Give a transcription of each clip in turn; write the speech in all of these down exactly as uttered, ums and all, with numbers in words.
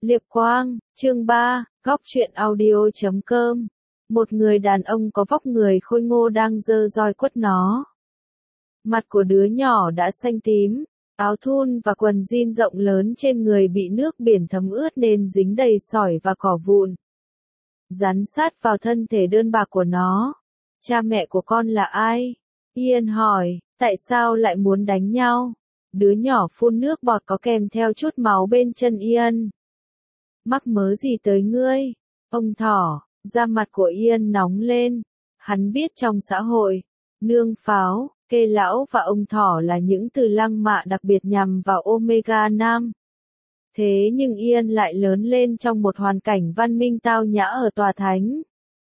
Liệp Quang, chương ba, góc truyện audio chấm com. Một người đàn ông có vóc người khôi ngô đang giơ roi quất nó. Mặt của đứa nhỏ đã xanh tím, áo thun và quần jean rộng lớn trên người bị nước biển thấm ướt nên dính đầy sỏi và cỏ vụn. Dán sát vào thân thể đơn bạc của nó. Cha mẹ của con là ai? Ian hỏi, tại sao lại muốn đánh nhau? Đứa nhỏ phun nước bọt có kèm theo chút máu bên chân Ian. Mắc mớ gì tới ngươi? Ông thỏ, da mặt của Ian nóng lên. Hắn biết trong xã hội, nương pháo, kê lão và ông thỏ là những từ lăng mạ đặc biệt nhằm vào Omega Nam. Thế nhưng Ian lại lớn lên trong một hoàn cảnh văn minh tao nhã ở tòa thánh.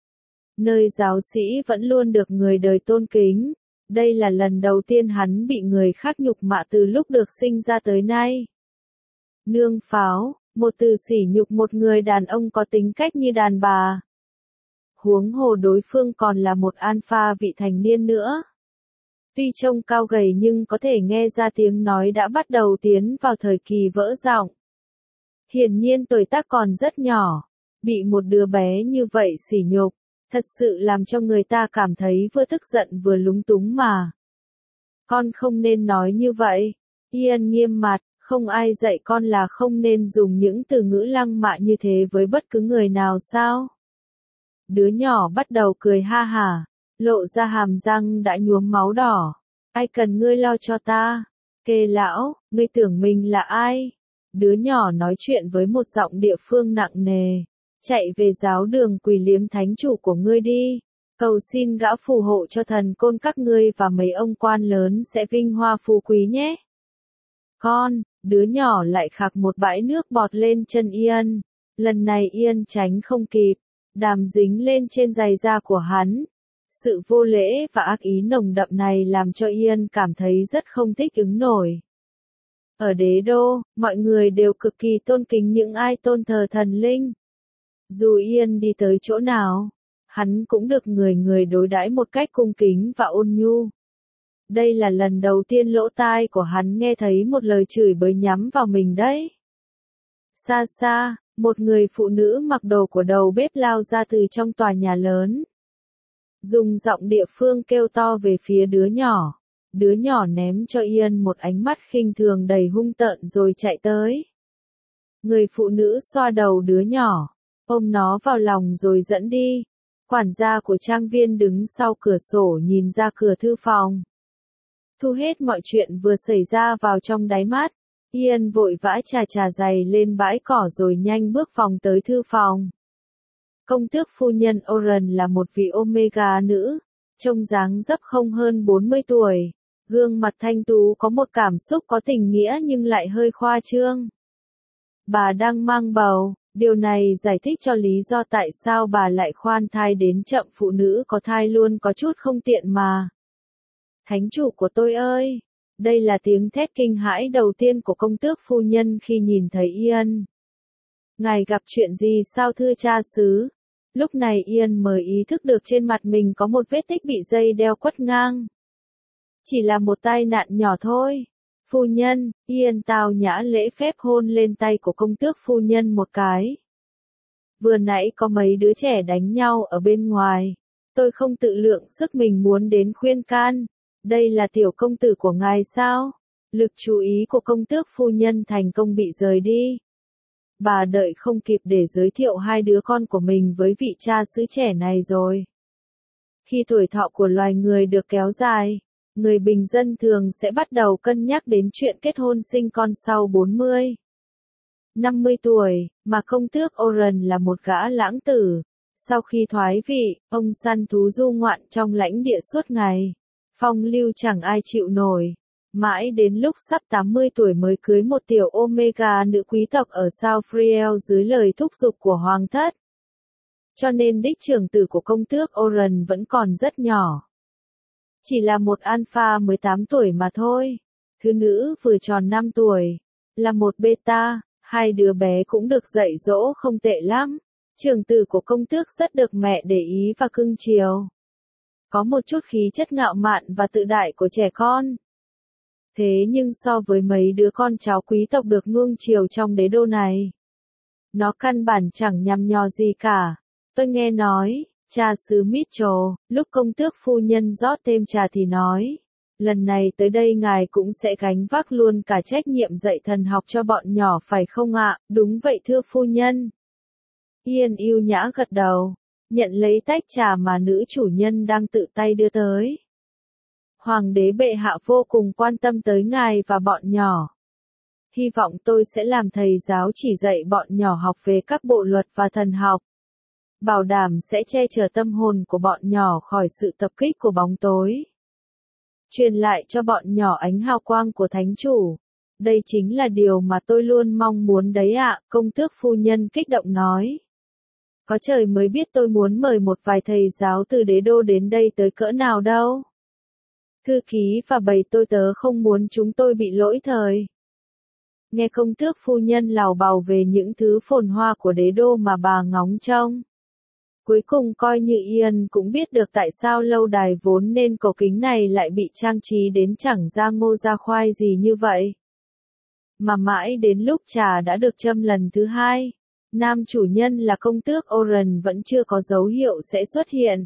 Nơi giáo sĩ vẫn luôn được người đời tôn kính. Đây là lần đầu tiên hắn bị người khác nhục mạ từ lúc được sinh ra tới nay. Nương pháo, một từ sỉ nhục một người đàn ông có tính cách như đàn bà. Huống hồ đối phương còn là một alpha vị thành niên nữa. Tuy trông cao gầy nhưng có thể nghe ra tiếng nói đã bắt đầu tiến vào thời kỳ vỡ giọng. Hiển nhiên tuổi tác còn rất nhỏ, bị một đứa bé như vậy sỉ nhục, thật sự làm cho người ta cảm thấy vừa tức giận vừa lúng túng mà. Con không nên nói như vậy. Ian nghiêm mặt, không ai dạy con là không nên dùng những từ ngữ lăng mạ như thế với bất cứ người nào sao? Đứa nhỏ bắt đầu cười ha hả, lộ ra hàm răng đã nhuốm máu đỏ. Ai cần ngươi lo cho ta? Kê lão, ngươi tưởng mình là ai? Đứa nhỏ nói chuyện với một giọng địa phương nặng nề. Chạy về giáo đường quỳ liếm thánh chủ của ngươi đi. Cầu xin gã phù hộ cho thần côn các ngươi và mấy ông quan lớn sẽ vinh hoa phú quý nhé. Con, đứa nhỏ lại khạc một bãi nước bọt lên chân Ian. Lần này Ian tránh không kịp. Đàm dính lên trên giày da của hắn. Sự vô lễ và ác ý nồng đậm này làm cho Ian cảm thấy rất không thích ứng nổi. Ở đế đô, mọi người đều cực kỳ tôn kính những ai tôn thờ thần linh. Dù Ian đi tới chỗ nào, hắn cũng được người người đối đãi một cách cung kính và ôn nhu. Đây là lần đầu tiên lỗ tai của hắn nghe thấy một lời chửi bới nhắm vào mình đấy. Xa xa, một người phụ nữ mặc đồ của đầu bếp lao ra từ trong tòa nhà lớn. Dùng giọng địa phương kêu to về phía đứa nhỏ. Đứa nhỏ ném cho Ian một ánh mắt khinh thường đầy hung tợn rồi chạy tới. Người phụ nữ xoa đầu đứa nhỏ, ôm nó vào lòng rồi dẫn đi. Quản gia của trang viên đứng sau cửa sổ nhìn ra cửa thư phòng. Thu hết mọi chuyện vừa xảy ra vào trong đáy mắt. Ian vội vã chà chà giày lên bãi cỏ rồi nhanh bước vòng tới thư phòng. Công tước phu nhân Oren là một vị Omega nữ, trông dáng dấp không hơn bốn mươi tuổi. Gương mặt thanh tú có một cảm xúc có tình nghĩa nhưng lại hơi khoa trương. Bà đang mang bầu, điều này giải thích cho lý do tại sao bà lại khoan thai đến chậm. Phụ nữ có thai luôn có chút không tiện mà. Thánh chủ của tôi ơi! Đây là tiếng thét kinh hãi đầu tiên của công tước phu nhân khi nhìn thấy Ian. Ngài gặp chuyện gì sao thưa cha xứ? Lúc này Ian mới ý thức được trên mặt mình có một vết tích bị dây đeo quất ngang. Chỉ là một tai nạn nhỏ thôi. Phu nhân, Ian tao nhã lễ phép hôn lên tay của công tước phu nhân một cái. Vừa nãy có mấy đứa trẻ đánh nhau ở bên ngoài. Tôi không tự lượng sức mình muốn đến khuyên can. Đây là tiểu công tử của ngài sao? Lực chú ý của công tước phu nhân thành công bị rời đi. Bà đợi không kịp để giới thiệu hai đứa con của mình với vị cha xứ trẻ này rồi. Khi tuổi thọ của loài người được kéo dài, người bình dân thường sẽ bắt đầu cân nhắc đến chuyện kết hôn sinh con sau bốn mươi. năm mươi tuổi, mà công tước Oren là một gã lãng tử. Sau khi thoái vị, ông săn thú du ngoạn trong lãnh địa suốt ngày. Phong lưu chẳng ai chịu nổi. Mãi đến lúc sắp tám mươi tuổi mới cưới một tiểu Omega nữ quý tộc ở South Friel dưới lời thúc giục của hoàng thất. Cho nên đích trưởng tử của công tước Oren vẫn còn rất nhỏ. Chỉ là một alpha mười tám tuổi mà thôi. Thứ nữ vừa tròn năm tuổi. Là một beta, hai đứa bé cũng được dạy dỗ không tệ lắm. Trưởng tử của công tước rất được mẹ để ý và cưng chiều. Có một chút khí chất ngạo mạn và tự đại của trẻ con. Thế nhưng so với mấy đứa con cháu quý tộc được nuông chiều trong đế đô này, Nó căn bản chẳng nhằm nhò gì cả. Tôi nghe nói, cha xứ Mitchell, lúc công tước phu nhân rót thêm trà thì nói, lần này tới đây ngài cũng sẽ gánh vác luôn cả trách nhiệm dạy thần học cho bọn nhỏ phải không ạ? Đúng vậy thưa phu nhân. Ian yêu nhã gật đầu, nhận lấy tách trà mà nữ chủ nhân đang tự tay đưa tới. Hoàng đế bệ hạ vô cùng quan tâm tới ngài và bọn nhỏ. Hy vọng tôi sẽ làm thầy giáo chỉ dạy bọn nhỏ học về các bộ luật và thần học. Bảo đảm sẽ che chở tâm hồn của bọn nhỏ khỏi sự tập kích của bóng tối. Truyền lại cho bọn nhỏ ánh hào quang của Thánh Chủ. Đây chính là điều mà tôi luôn mong muốn đấy ạ, công tước phu nhân kích động nói. Có trời mới biết tôi muốn mời một vài thầy giáo từ đế đô đến đây tới cỡ nào đâu. Thư ký và bầy tôi tớ không muốn chúng tôi bị lỗi thời. Nghe công tước phu nhân lào bào về những thứ phồn hoa của đế đô mà bà ngóng trông. Cuối cùng coi như Ian cũng biết được tại sao lâu đài vốn nên cổ kính này lại bị trang trí đến chẳng ra ngô ra khoai gì như vậy. Mà mãi đến lúc trà đã được châm lần thứ hai, nam chủ nhân là công tước Oren vẫn chưa có dấu hiệu sẽ xuất hiện.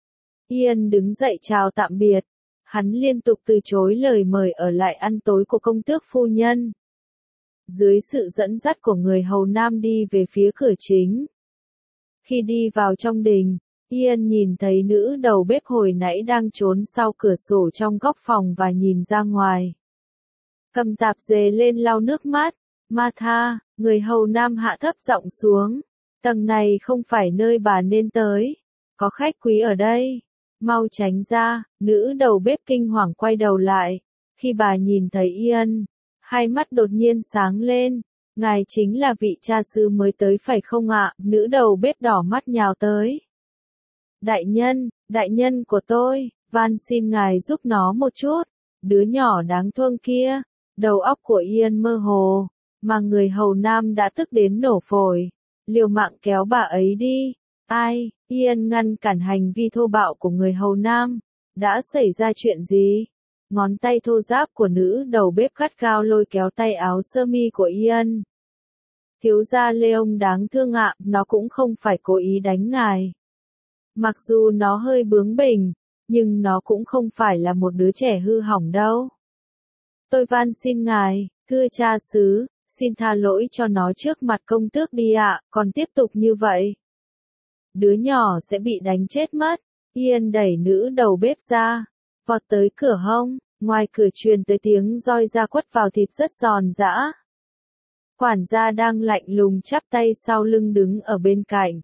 Ian đứng dậy chào tạm biệt. Hắn liên tục từ chối lời mời ở lại ăn tối của công tước phu nhân. Dưới sự dẫn dắt của người hầu nam đi về phía cửa chính. Khi đi vào trong đình, Ian nhìn thấy nữ đầu bếp hồi nãy đang trốn sau cửa sổ trong góc phòng và nhìn ra ngoài. Cầm tạp dề lên lau nước mắt. Martha, người hầu nam hạ thấp giọng xuống. Tầng này không phải nơi bà nên tới. Có khách quý ở đây. Mau tránh ra, nữ đầu bếp kinh hoàng quay đầu lại. Khi bà nhìn thấy Ian, hai mắt đột nhiên sáng lên. Ngài chính là vị cha xứ mới tới phải không ạ? Nữ đầu bếp đỏ mắt nhào tới. Đại nhân, đại nhân của tôi, van xin ngài giúp nó một chút. Đứa nhỏ đáng thương kia. Đầu óc của Ian mơ hồ, mà người hầu nam đã tức đến nổ phổi. Liều mạng kéo bà ấy đi. Ai? Ian ngăn cản hành vi thô bạo của người hầu nam. Đã xảy ra chuyện gì? Ngón tay thô ráp của nữ đầu bếp gắt gao lôi kéo tay áo sơ mi của Ian. Thiếu gia Leon đáng thương ạ, nó cũng không phải cố ý đánh ngài. Mặc dù nó hơi bướng bỉnh, nhưng nó cũng không phải là một đứa trẻ hư hỏng đâu. Tôi van xin ngài, thưa cha xứ, xin tha lỗi cho nó trước mặt công tước đi ạ, còn tiếp tục như vậy. Đứa nhỏ sẽ bị đánh chết mất. Ian đẩy nữ đầu bếp ra, vọt tới cửa hông, ngoài cửa truyền tới tiếng roi da quất vào thịt rất giòn giã. Quản gia đang lạnh lùng chắp tay sau lưng đứng ở bên cạnh.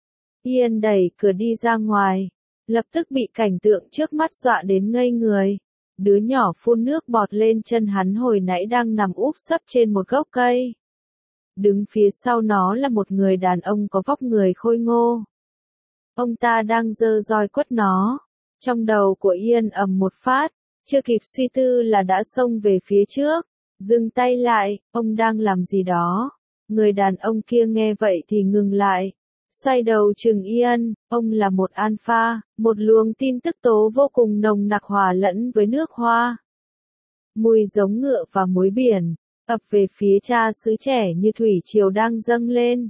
Ian đẩy cửa đi ra ngoài, lập tức bị cảnh tượng trước mắt dọa đến ngây người. Đứa nhỏ phun nước bọt lên chân hắn hồi nãy đang nằm úp sấp trên một gốc cây. Đứng phía sau nó là một người đàn ông có vóc người khôi ngô. Ông ta đang giơ roi quất nó. Trong đầu của Ian ầm một phát, chưa kịp suy tư là đã xông về phía trước. Dừng tay lại, ông đang làm gì đó. Người đàn ông kia nghe vậy thì ngừng lại. Xoay đầu chừng Ian, ông là một alpha, một luồng tin tức tố vô cùng nồng nặc hòa lẫn với nước hoa. Mùi giống ngựa và muối biển, ập về phía cha xứ trẻ như thủy triều đang dâng lên.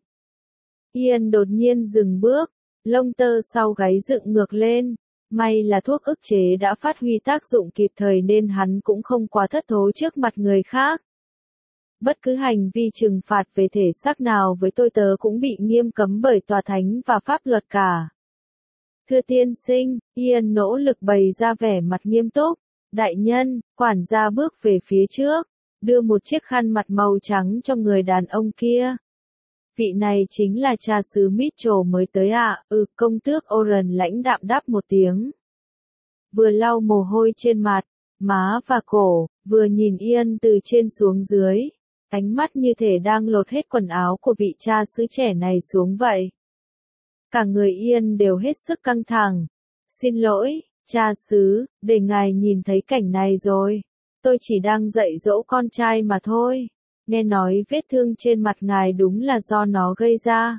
Ian đột nhiên dừng bước, lông tơ sau gáy dựng ngược lên. May là thuốc ức chế đã phát huy tác dụng kịp thời nên hắn cũng không quá thất thố trước mặt người khác. Bất cứ hành vi trừng phạt về thể xác nào với tôi tớ cũng bị nghiêm cấm bởi tòa thánh và pháp luật cả. Thưa tiên sinh, Ian nỗ lực bày ra vẻ mặt nghiêm túc. Đại nhân, quản gia bước về phía trước, đưa một chiếc khăn mặt màu trắng cho người đàn ông kia. Vị này chính là cha xứ Mitchell mới tới ạ, à? Ừ, công tước Oren lãnh đạm đáp một tiếng. Vừa lau mồ hôi trên mặt, má và cổ, vừa nhìn Ian từ trên xuống dưới. Ánh mắt như thể đang lột hết quần áo của vị cha xứ trẻ này xuống vậy. Cả người Ian đều hết sức căng thẳng. Xin lỗi, cha xứ, để ngài nhìn thấy cảnh này rồi. Tôi chỉ đang dạy dỗ con trai mà thôi. Nghe nói vết thương trên mặt ngài đúng là do nó gây ra.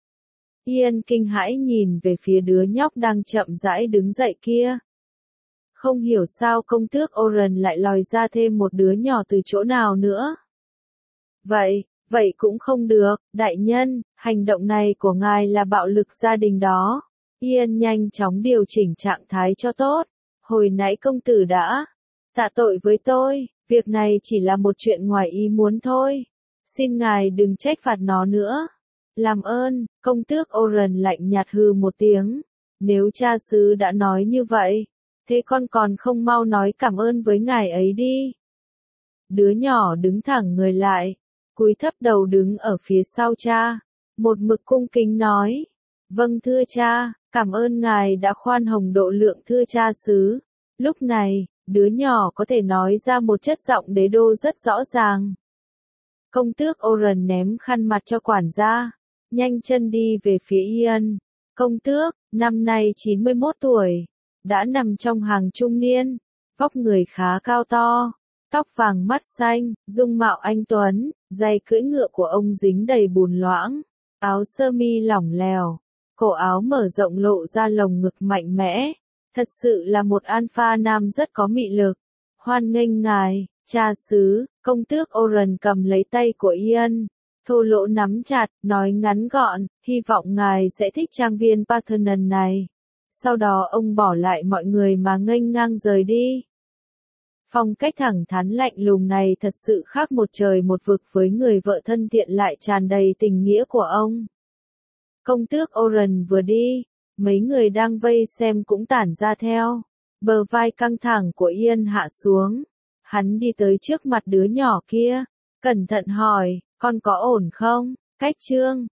Ian kinh hãi nhìn về phía đứa nhóc đang chậm rãi đứng dậy kia. Không hiểu sao công tước Oren lại lòi ra thêm một đứa nhỏ từ chỗ nào nữa. Vậy, Vậy cũng không được, đại nhân, hành động này của ngài là bạo lực gia đình đó. Ian nhanh chóng điều chỉnh trạng thái cho tốt. Hồi nãy công tử đã tạ tội với tôi, việc này chỉ là một chuyện ngoài ý muốn thôi. Xin ngài đừng trách phạt nó nữa. Làm ơn, công tước Oren lạnh nhạt hừ một tiếng. Nếu cha xứ đã nói như vậy, thế con còn không mau nói cảm ơn với ngài ấy đi. Đứa nhỏ đứng thẳng người lại, cúi thấp đầu đứng ở phía sau cha, một mực cung kính nói. Vâng thưa cha, cảm ơn ngài đã khoan hồng độ lượng thưa cha xứ. Lúc này, đứa nhỏ có thể nói ra một chất giọng đế đô rất rõ ràng. Công tước Oren ném khăn mặt cho quản gia, nhanh chân đi về phía Ian. Công tước, năm nay chín mươi mốt tuổi, đã nằm trong hàng trung niên, vóc người khá cao to, tóc vàng mắt xanh, dung mạo anh tuấn, giày cưỡi ngựa của ông dính đầy bùn loãng, áo sơ mi lỏng lẻo, cổ áo mở rộng lộ ra lồng ngực mạnh mẽ, thật sự là một alpha nam rất có mị lực. Hoan nghênh ngài, cha xứ. Công tước Oren cầm lấy tay của Ian, thô lỗ nắm chặt, nói ngắn gọn, hy vọng ngài sẽ thích trang viên Parthenon này. Sau đó ông bỏ lại mọi người mà nghênh ngang rời đi. Phong cách thẳng thắn lạnh lùng này thật sự khác một trời một vực với người vợ thân thiện lại tràn đầy tình nghĩa của ông. Công tước Oren vừa đi, mấy người đang vây xem cũng tản ra theo. Bờ vai căng thẳng của Ian hạ xuống. Hắn đi tới trước mặt đứa nhỏ kia, cẩn thận hỏi, con có ổn không? Cách chương